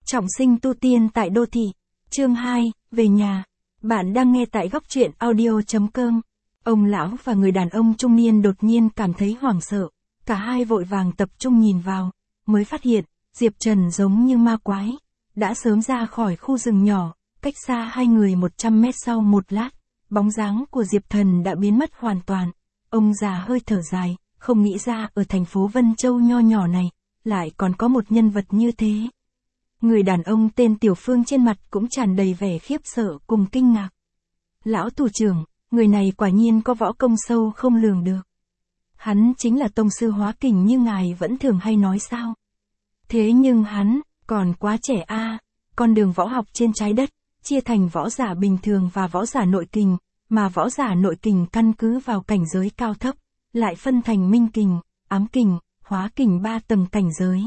Trọng sinh tu tiên tại đô thị. Chương 2, về nhà. Bạn đang nghe tại góc truyện audio.com. Ông lão và người đàn ông trung niên đột nhiên cảm thấy hoảng sợ. Cả hai vội vàng tập trung nhìn vào, mới phát hiện, Diệp Trần giống như ma quái. Đã sớm ra khỏi khu rừng nhỏ, cách xa hai người 100 mét sau một lát. Bóng dáng của Diệp Thần đã biến mất hoàn toàn. Ông già hơi thở dài, không nghĩ ra ở thành phố Vân Châu nho nhỏ này, lại còn có một nhân vật như thế. Người đàn ông tên Tiểu Phương trên mặt cũng tràn đầy vẻ khiếp sợ cùng kinh ngạc. Lão thủ trưởng, người này quả nhiên có võ công sâu không lường được. Hắn chính là tông sư hóa kình như ngài vẫn thường hay nói sao. Thế nhưng hắn, còn quá trẻ a. Con đường võ học trên trái đất, chia thành võ giả bình thường và võ giả nội kình, mà võ giả nội kình căn cứ vào cảnh giới cao thấp, lại phân thành minh kình, ám kình, hóa kình 3 tầng cảnh giới.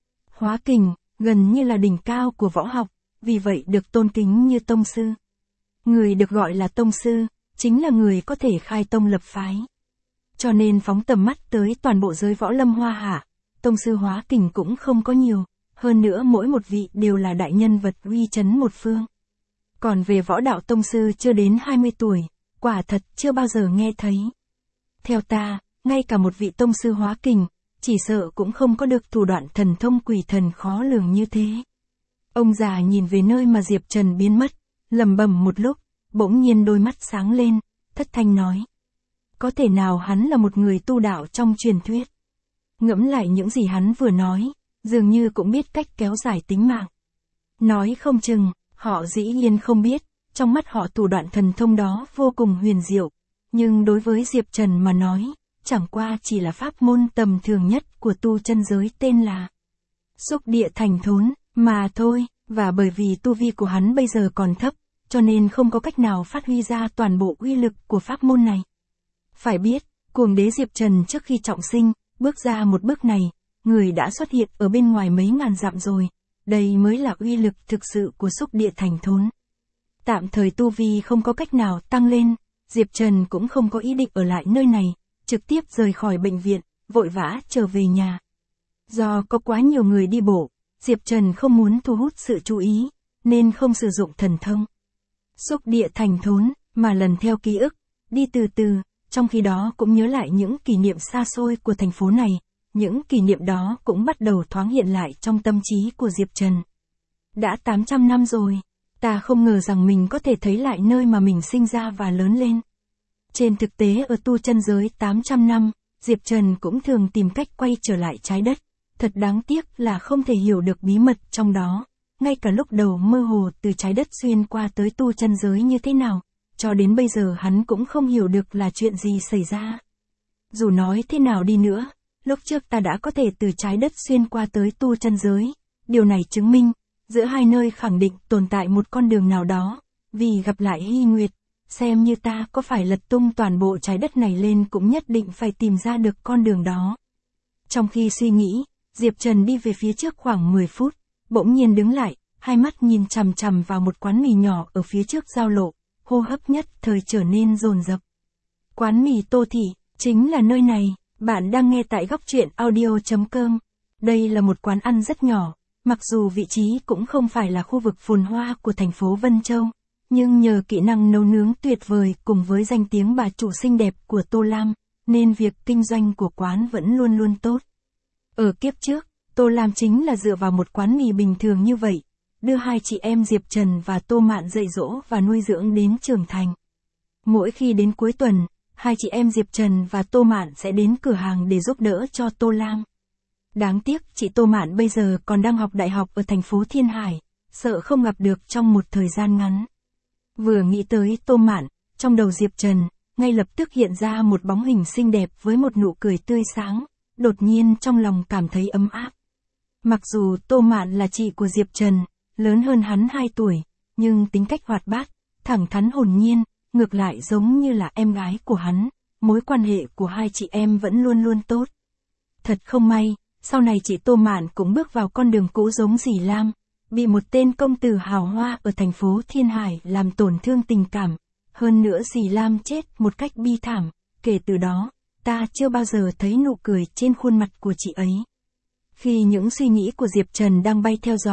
Hóa kình, gần như là đỉnh cao của võ học, vì vậy được tôn kính như tông sư. Người được gọi là tông sư, chính là người có thể khai tông lập phái. Cho nên phóng tầm mắt tới toàn bộ giới võ lâm hoa hạ, tông sư hóa kình cũng không có nhiều, hơn nữa mỗi một vị đều là đại nhân vật uy chấn một phương. Còn về võ đạo tông sư chưa đến 20 tuổi, quả thật chưa bao giờ nghe thấy. Theo ta, ngay cả một vị tông sư hóa kình, chỉ sợ cũng không có được thủ đoạn thần thông quỷ thần khó lường như thế. Ông già nhìn về nơi mà Diệp Trần biến mất, lẩm bẩm một lúc, bỗng nhiên đôi mắt sáng lên, thất thanh nói. Có thể nào hắn là một người tu đạo trong truyền thuyết? Ngẫm lại những gì hắn vừa nói, dường như cũng biết cách kéo dài tính mạng. Nói không chừng, họ dĩ nhiên không biết, trong mắt họ thủ đoạn thần thông đó vô cùng huyền diệu, nhưng đối với Diệp Trần mà nói, chẳng qua chỉ là pháp môn tầm thường nhất của tu chân giới tên là Xúc Địa Thành Thốn, mà thôi, và bởi vì tu vi của hắn bây giờ còn thấp, cho nên không có cách nào phát huy ra toàn bộ uy lực của pháp môn này. Phải biết, cuồng đế Diệp Trần trước khi trọng sinh, bước ra một bước này, người đã xuất hiện ở bên ngoài mấy ngàn dặm rồi, đây mới là uy lực thực sự của Xúc Địa Thành Thốn. Tạm thời tu vi không có cách nào tăng lên, Diệp Trần cũng không có ý định ở lại nơi này, trực tiếp rời khỏi bệnh viện, vội vã trở về nhà. Do có quá nhiều người đi bộ, Diệp Trần không muốn thu hút sự chú ý, nên không sử dụng thần thông Xúc Địa Thành Thốn, mà lần theo ký ức, đi từ từ, trong khi đó cũng nhớ lại những kỷ niệm xa xôi của thành phố này, những kỷ niệm đó cũng bắt đầu thoáng hiện lại trong tâm trí của Diệp Trần. Đã 800 năm rồi, ta không ngờ rằng mình có thể thấy lại nơi mà mình sinh ra và lớn lên. Trên thực tế ở tu chân giới 800 năm, Diệp Trần cũng thường tìm cách quay trở lại trái đất. Thật đáng tiếc là không thể hiểu được bí mật trong đó. Ngay cả lúc đầu mơ hồ từ trái đất xuyên qua tới tu chân giới như thế nào, cho đến bây giờ hắn cũng không hiểu được là chuyện gì xảy ra. Dù nói thế nào đi nữa, lúc trước ta đã có thể từ trái đất xuyên qua tới tu chân giới. Điều này chứng minh, giữa hai nơi khẳng định tồn tại một con đường nào đó. Vì gặp lại Hy Nguyệt, xem như ta có phải lật tung toàn bộ trái đất này lên cũng nhất định phải tìm ra được con đường đó. Trong khi suy nghĩ, Diệp Trần đi về phía trước khoảng 10 phút, bỗng nhiên đứng lại, hai mắt nhìn chằm chằm vào một quán mì nhỏ ở phía trước giao lộ, hô hấp nhất thời trở nên dồn dập. Quán mì Tô Thị, chính là nơi này, bạn đang nghe tại góc truyện audio.com. Đây là một quán ăn rất nhỏ, mặc dù vị trí cũng không phải là khu vực phồn hoa của thành phố Vân Châu. Nhưng nhờ kỹ năng nấu nướng tuyệt vời cùng với danh tiếng bà chủ xinh đẹp của Tô Lam, nên việc kinh doanh của quán vẫn luôn luôn tốt. Ở kiếp trước, Tô Lam chính là dựa vào một quán mì bình thường như vậy, đưa hai chị em Diệp Trần và Tô Mạn dạy dỗ và nuôi dưỡng đến trưởng thành. Mỗi khi đến cuối tuần, hai chị em Diệp Trần và Tô Mạn sẽ đến cửa hàng để giúp đỡ cho Tô Lam. Đáng tiếc chị Tô Mạn bây giờ còn đang học đại học ở thành phố Thiên Hải, sợ không gặp được trong một thời gian ngắn. Vừa nghĩ tới Tô Mạn, trong đầu Diệp Trần, ngay lập tức hiện ra một bóng hình xinh đẹp với một nụ cười tươi sáng, đột nhiên trong lòng cảm thấy ấm áp. Mặc dù Tô Mạn là chị của Diệp Trần, lớn hơn hắn 2 tuổi, nhưng tính cách hoạt bát, thẳng thắn hồn nhiên, ngược lại giống như là em gái của hắn, mối quan hệ của hai chị em vẫn luôn luôn tốt. Thật không may, sau này chị Tô Mạn cũng bước vào con đường cũ giống dì Lam. Bị một tên công tử hào hoa ở thành phố Thiên Hải làm tổn thương tình cảm, hơn nữa dì Lam chết một cách bi thảm, kể từ đó, ta chưa bao giờ thấy nụ cười trên khuôn mặt của chị ấy. Khi những suy nghĩ của Diệp Trần đang bay theo gió,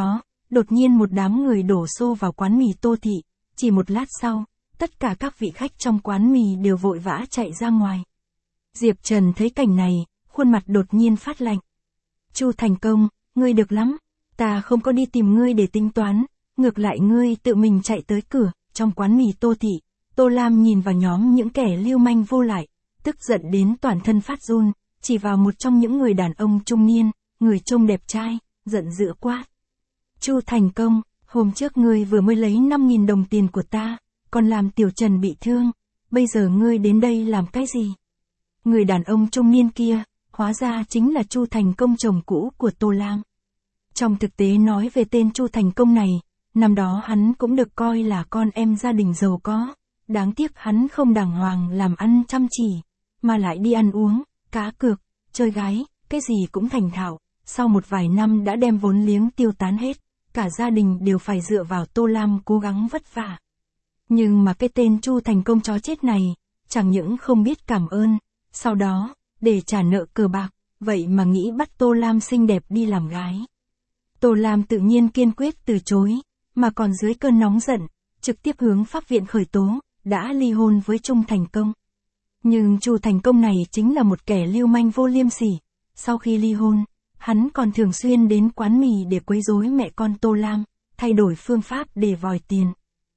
đột nhiên một đám người đổ xô vào quán mì Tô Thị, chỉ một lát sau, tất cả các vị khách trong quán mì đều vội vã chạy ra ngoài. Diệp Trần thấy cảnh này, khuôn mặt đột nhiên phát lạnh. Chu Thành Công, ngươi được lắm, ta không có đi tìm ngươi để tính toán, ngược lại ngươi tự mình chạy tới cửa. Trong quán mì Tô Thị, Tô Lam nhìn vào nhóm những kẻ lưu manh vô lại, tức giận đến toàn thân phát run, chỉ vào một trong những người đàn ông trung niên, người trông đẹp trai, giận dữ quát. Chu Thành Công, hôm trước ngươi vừa mới lấy 5.000 đồng tiền của ta, còn làm Tiểu Trần bị thương, bây giờ ngươi đến đây làm cái gì? Người đàn ông trung niên kia, hóa ra chính là Chu Thành Công chồng cũ của Tô Lam. Trong thực tế nói về tên Chu Thành Công này, năm đó hắn cũng được coi là con em gia đình giàu có, đáng tiếc hắn không đàng hoàng làm ăn chăm chỉ, mà lại đi ăn uống, cá cược, chơi gái, cái gì cũng thành thạo, sau một vài năm đã đem vốn liếng tiêu tán hết, cả gia đình đều phải dựa vào Tô Lam cố gắng vất vả. Nhưng mà cái tên Chu Thành Công chó chết này, chẳng những không biết cảm ơn, sau đó, để trả nợ cờ bạc, vậy mà nghĩ bắt Tô Lam xinh đẹp đi làm gái. Tô Lam tự nhiên kiên quyết từ chối, mà còn dưới cơn nóng giận, trực tiếp hướng pháp viện khởi tố, đã ly hôn với Chu Thành Công. Nhưng Chu Thành Công này chính là một kẻ lưu manh vô liêm sỉ, sau khi ly hôn, hắn còn thường xuyên đến quán mì để quấy rối mẹ con Tô Lam, thay đổi phương pháp để vòi tiền.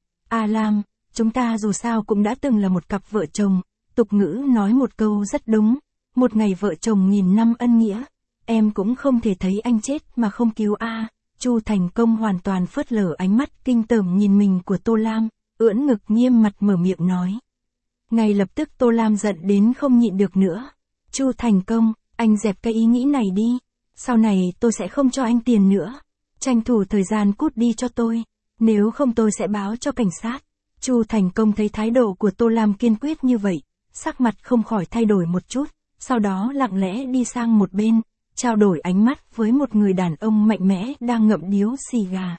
A Lam, chúng ta dù sao cũng đã từng là một cặp vợ chồng, tục ngữ nói một câu rất đúng, một ngày vợ chồng nghìn năm ân nghĩa, em cũng không thể thấy anh chết mà không cứu a. Chu Thành Công hoàn toàn phớt lờ ánh mắt kinh tởm nhìn mình của Tô Lam, ưỡn ngực nghiêm mặt mở miệng nói. Ngay lập tức Tô Lam giận đến không nhịn được nữa. Chu Thành Công, anh dẹp cái ý nghĩ này đi, sau này tôi sẽ không cho anh tiền nữa, tranh thủ thời gian cút đi cho tôi, nếu không tôi sẽ báo cho cảnh sát. Chu Thành Công thấy thái độ của Tô Lam kiên quyết như vậy, sắc mặt không khỏi thay đổi một chút, sau đó lặng lẽ đi sang một bên, trao đổi ánh mắt với một người đàn ông mạnh mẽ đang ngậm điếu xì gà.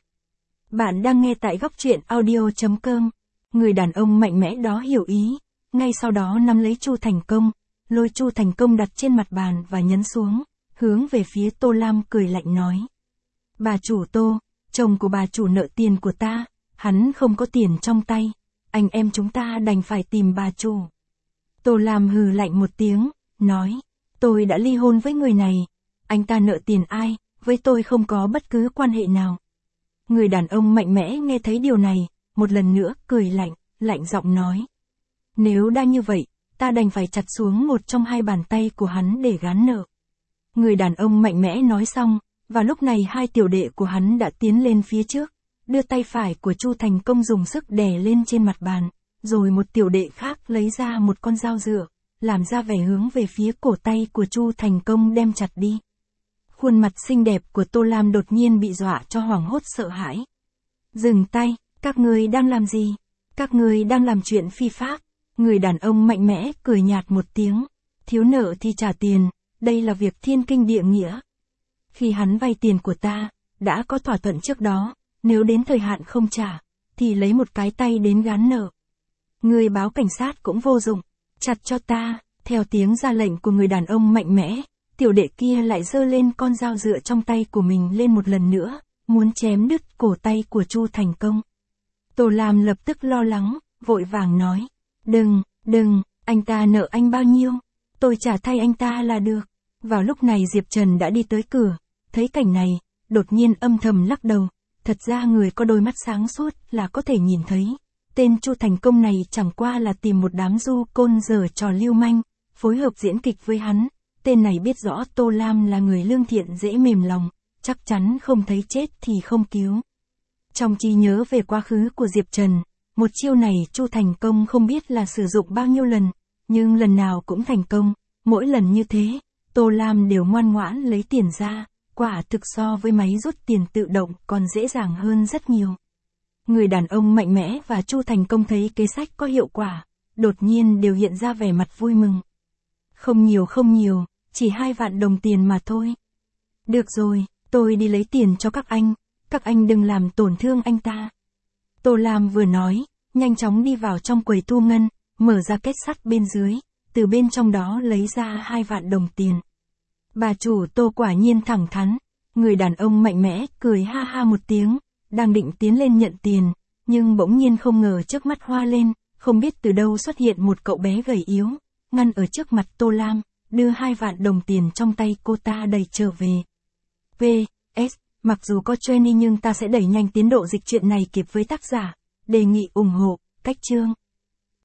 Bạn đang nghe tại góc truyện audio.com. Người đàn ông mạnh mẽ đó hiểu ý, ngay sau đó nắm lấy Chu Thành Công, lôi Chu Thành Công đặt trên mặt bàn và nhấn xuống, hướng về phía Tô Lam cười lạnh nói. Bà chủ Tô, chồng của bà chủ nợ tiền của ta, hắn không có tiền trong tay, anh em chúng ta đành phải tìm bà chủ. Tô Lam hừ lạnh một tiếng, nói, tôi đã ly hôn với người này, anh ta nợ tiền ai, với tôi không có bất cứ quan hệ nào. Người đàn ông mạnh mẽ nghe thấy điều này, một lần nữa cười lạnh, lạnh giọng nói. Nếu đã như vậy, ta đành phải chặt xuống một trong hai bàn tay của hắn để gán nợ. Người đàn ông mạnh mẽ nói xong, và lúc này hai tiểu đệ của hắn đã tiến lên phía trước, đưa tay phải của Chu Thành Công dùng sức đè lên trên mặt bàn, rồi một tiểu đệ khác lấy ra một con dao dựa, làm ra vẻ hướng về phía cổ tay của Chu Thành Công đem chặt đi. Khuôn mặt xinh đẹp của Tô Lam đột nhiên bị dọa cho hoảng hốt sợ hãi. Dừng tay, các ngươi đang làm gì? Các ngươi đang làm chuyện phi pháp. Người đàn ông mạnh mẽ cười nhạt một tiếng. Thiếu nợ thì trả tiền, đây là việc thiên kinh địa nghĩa. Khi hắn vay tiền của ta, đã có thỏa thuận trước đó, nếu đến thời hạn không trả, thì lấy một cái tay đến gán nợ. Người báo cảnh sát cũng vô dụng, chặt cho ta. Theo tiếng ra lệnh của người đàn ông mạnh mẽ, tiểu đệ kia lại giơ lên con dao dựa trong tay của mình lên một lần nữa, muốn chém đứt cổ tay của Chu Thành Công. Tô Lam lập tức lo lắng, vội vàng nói, đừng, anh ta nợ anh bao nhiêu, tôi trả thay anh ta là được. Vào lúc này Diệp Trần đã đi tới cửa, thấy cảnh này, đột nhiên âm thầm lắc đầu, thật ra người có đôi mắt sáng suốt là có thể nhìn thấy. Tên Chu Thành Công này chẳng qua là tìm một đám du côn giở trò lưu manh, phối hợp diễn kịch với hắn. Tên này biết rõ Tô Lam là người lương thiện dễ mềm lòng, chắc chắn không thấy chết thì không cứu. Trong trí nhớ về quá khứ của Diệp Trần, một chiêu này Chu Thành Công không biết là sử dụng bao nhiêu lần, nhưng lần nào cũng thành công, mỗi lần như thế, Tô Lam đều ngoan ngoãn lấy tiền ra, quả thực so với máy rút tiền tự động còn dễ dàng hơn rất nhiều. Người đàn ông mạnh mẽ và Chu Thành Công thấy kế sách có hiệu quả, đột nhiên đều hiện ra vẻ mặt vui mừng. Không nhiều, chỉ 2 vạn đồng tiền mà thôi. Được rồi, tôi đi lấy tiền cho các anh đừng làm tổn thương anh ta. Tô Lam vừa nói, nhanh chóng đi vào trong quầy thu ngân, mở ra kết sắt bên dưới, từ bên trong đó lấy ra 2 vạn đồng tiền. Bà chủ Tô quả nhiên thẳng thắn, Người đàn ông mạnh mẽ, cười ha ha một tiếng, đang định tiến lên nhận tiền, nhưng bỗng nhiên không ngờ trước mắt hoa lên, không biết từ đâu xuất hiện một cậu bé gầy yếu, ngăn ở trước mặt Tô Lam, đưa 2 vạn đồng tiền trong tay cô ta đẩy trở về. PS, mặc dù có training nhưng ta sẽ đẩy nhanh tiến độ dịch truyện này kịp với tác giả, đề nghị ủng hộ, cách chương.